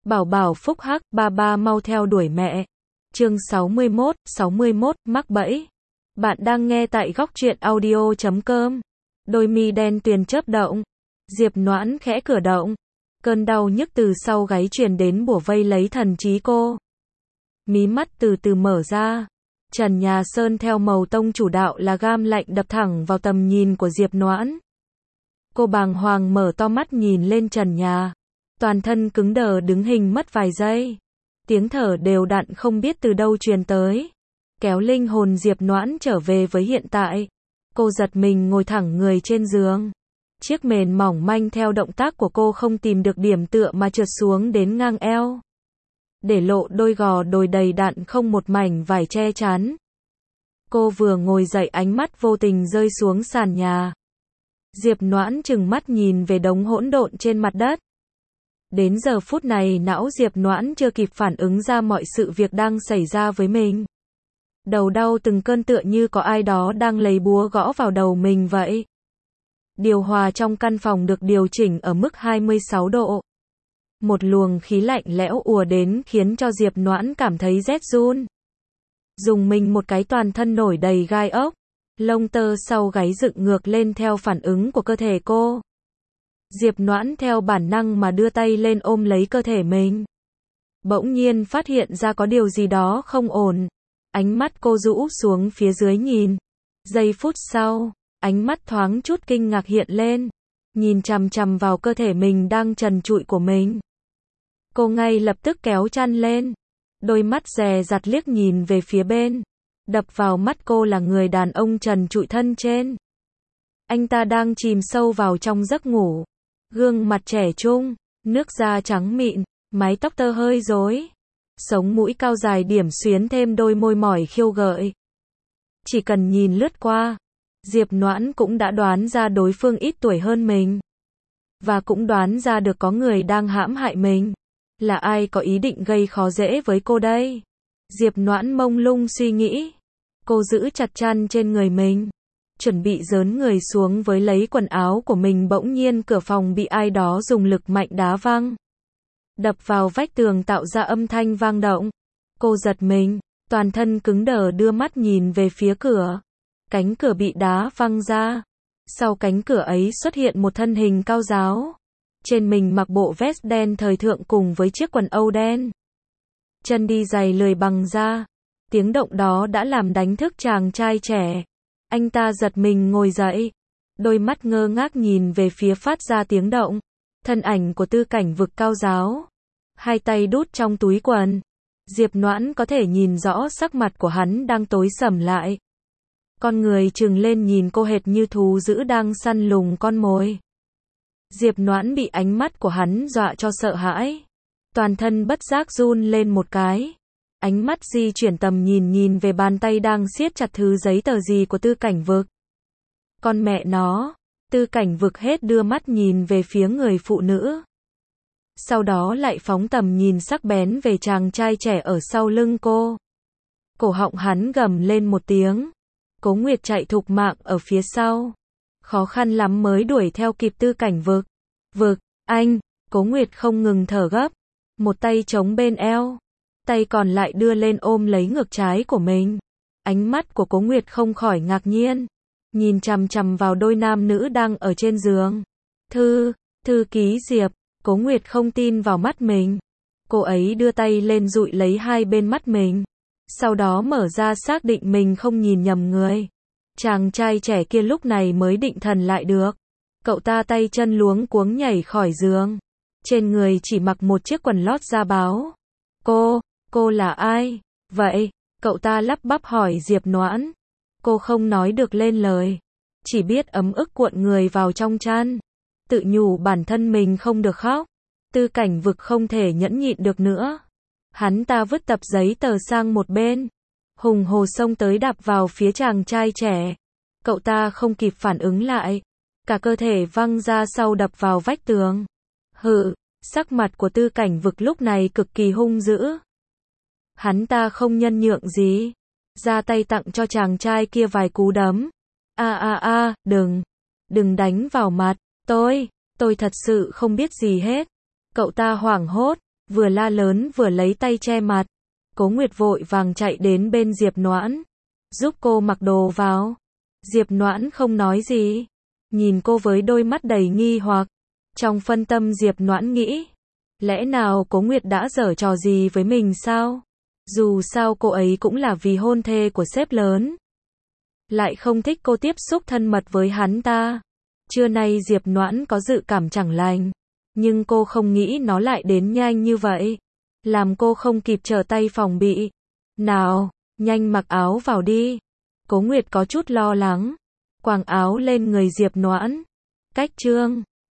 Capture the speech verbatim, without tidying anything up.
Bảo bảo phúc hắc, ba ba mau theo đuổi mẹ. Chương sáu mươi mốt, sáu mươi mốt, mắc bẫy. Bạn đang nghe tại góc truyện audio chấm com. Đôi mi đen tuyền chớp động. Diệp Noãn khẽ cử động. Cơn đau nhức từ sau gáy truyền đến bủa vây lấy thần trí cô. Mí mắt từ từ mở ra. Trần nhà sơn theo màu tông chủ đạo là gam lạnh đập thẳng vào tầm nhìn của Diệp Noãn. Cô bàng hoàng mở to mắt nhìn lên trần nhà. Toàn thân cứng đờ đứng hình mất vài giây. Tiếng thở đều đặn không biết từ đâu truyền tới. Kéo linh hồn Diệp Noãn trở về với hiện tại. Cô giật mình ngồi thẳng người trên giường. Chiếc mền mỏng manh theo động tác của cô không tìm được điểm tựa mà trượt xuống đến ngang eo. Để lộ đôi gò đồi đầy đặn không một mảnh vải che chắn. Cô vừa ngồi dậy ánh mắt vô tình rơi xuống sàn nhà. Diệp Noãn trừng mắt nhìn về đống hỗn độn trên mặt đất. Đến giờ phút này não Diệp Noãn chưa kịp phản ứng ra mọi sự việc đang xảy ra với mình. Đầu đau từng cơn tựa như có ai đó đang lấy búa gõ vào đầu mình vậy. Điều hòa trong căn phòng được điều chỉnh ở mức hai mươi sáu độ. Một luồng khí lạnh lẽo ùa đến khiến cho Diệp Noãn cảm thấy rét run. Dùng mình một cái toàn thân nổi đầy gai ốc. Lông tơ sau gáy dựng ngược lên theo phản ứng của cơ thể cô. Diệp Noãn theo bản năng mà đưa tay lên ôm lấy cơ thể mình. Bỗng nhiên phát hiện ra có điều gì đó không ổn. Ánh mắt cô rũ xuống phía dưới nhìn. Giây phút sau, ánh mắt thoáng chút kinh ngạc hiện lên. Nhìn chằm chằm vào cơ thể mình đang trần trụi của mình. Cô ngay lập tức kéo chăn lên. Đôi mắt dè dặt liếc nhìn về phía bên. Đập vào mắt cô là người đàn ông trần trụi thân trên. Anh ta đang chìm sâu vào trong giấc ngủ. Gương mặt trẻ trung, nước da trắng mịn, mái tóc tơ hơi rối. Sống mũi cao dài điểm xuyến thêm đôi môi mỏi khiêu gợi. Chỉ cần nhìn lướt qua, Diệp Noãn cũng đã đoán ra đối phương ít tuổi hơn mình. Và cũng đoán ra được có người đang hãm hại mình. Là ai có ý định gây khó dễ với cô đây? Diệp Noãn mông lung suy nghĩ. Cô giữ chặt chăn trên người mình. Chuẩn bị dớn người xuống với lấy quần áo của mình, bỗng nhiên cửa phòng bị ai đó dùng lực mạnh đá văng. Đập vào vách tường tạo ra âm thanh vang động. Cô giật mình, toàn thân cứng đờ đưa mắt nhìn về phía cửa. Cánh cửa bị đá văng ra. Sau cánh cửa ấy xuất hiện một thân hình cao ráo. Trên mình mặc bộ vest đen thời thượng cùng với chiếc quần âu đen. Chân đi giày lười bằng da. Tiếng động đó đã làm đánh thức chàng trai trẻ. Anh ta giật mình ngồi dậy. Đôi mắt ngơ ngác nhìn về phía phát ra tiếng động. Thân ảnh của Tư Cảnh Vực cao ráo. Hai tay đút trong túi quần. Diệp Noãn có thể nhìn rõ sắc mặt của hắn đang tối sầm lại. Con người trừng lên nhìn cô hệt như thú dữ đang săn lùng con mồi. Diệp Noãn bị ánh mắt của hắn dọa cho sợ hãi. Toàn thân bất giác run lên một cái. Ánh mắt di chuyển tầm nhìn nhìn về bàn tay đang siết chặt thứ giấy tờ gì của Tư Cảnh Vực. Con mẹ nó, Tư Cảnh Vực hết đưa mắt nhìn về phía người phụ nữ. Sau đó lại phóng tầm nhìn sắc bén về chàng trai trẻ ở sau lưng cô. Cổ họng hắn gầm lên một tiếng. Cố Nguyệt chạy thục mạng ở phía sau. Khó khăn lắm mới đuổi theo kịp Tư Cảnh Vực. Vực, anh, Cố Nguyệt không ngừng thở gấp. Một tay chống bên eo. Tay còn lại đưa lên ôm lấy ngực trái của mình. Ánh mắt của Cố Nguyệt không khỏi ngạc nhiên. Nhìn chằm chằm vào đôi nam nữ đang ở trên giường. Thư, thư ký Diệp. Cố Nguyệt không tin vào mắt mình. Cô ấy đưa tay lên dụi lấy hai bên mắt mình. Sau đó mở ra xác định mình không nhìn nhầm người. Chàng trai trẻ kia lúc này mới định thần lại được. Cậu ta tay chân luống cuống nhảy khỏi giường. Trên người chỉ mặc một chiếc quần lót da báo. Cô, cô là ai? Vậy, cậu ta lắp bắp hỏi Diệp Noãn. Cô không nói được lên lời. Chỉ biết ấm ức cuộn người vào trong chăn. Tự nhủ bản thân mình không được khóc. Tư Cảnh Vực không thể nhẫn nhịn được nữa. Hắn ta vứt tập giấy tờ sang một bên. Hùng hồ xông tới đạp vào phía chàng trai trẻ. Cậu ta không kịp phản ứng lại. Cả cơ thể văng ra sau đập vào vách tường. Hự, sắc mặt của Tư Cảnh Vực lúc này cực kỳ hung dữ. Hắn ta không nhân nhượng gì. Ra tay tặng cho chàng trai kia vài cú đấm. A a a, đừng. Đừng đánh vào mặt. Tôi, tôi thật sự không biết gì hết. Cậu ta hoảng hốt. vừa la lớn vừa lấy tay che mặt. Cố Nguyệt vội vàng chạy đến bên Diệp Noãn, giúp cô mặc đồ vào. Diệp Noãn không nói gì, nhìn cô với đôi mắt đầy nghi hoặc. Trong phân tâm Diệp Noãn nghĩ, lẽ nào Cố Nguyệt đã giở trò gì với mình sao? Dù sao cô ấy cũng là vì hôn thê của sếp lớn, lại không thích cô tiếp xúc thân mật với hắn ta. Trưa nay Diệp Noãn có dự cảm chẳng lành, nhưng cô không nghĩ nó lại đến nhanh như vậy, làm cô không kịp trở tay phòng bị. Nào, nhanh mặc áo vào đi. Cố Nguyệt có chút lo lắng, quàng áo lên người Diệp Noãn. Cách trương,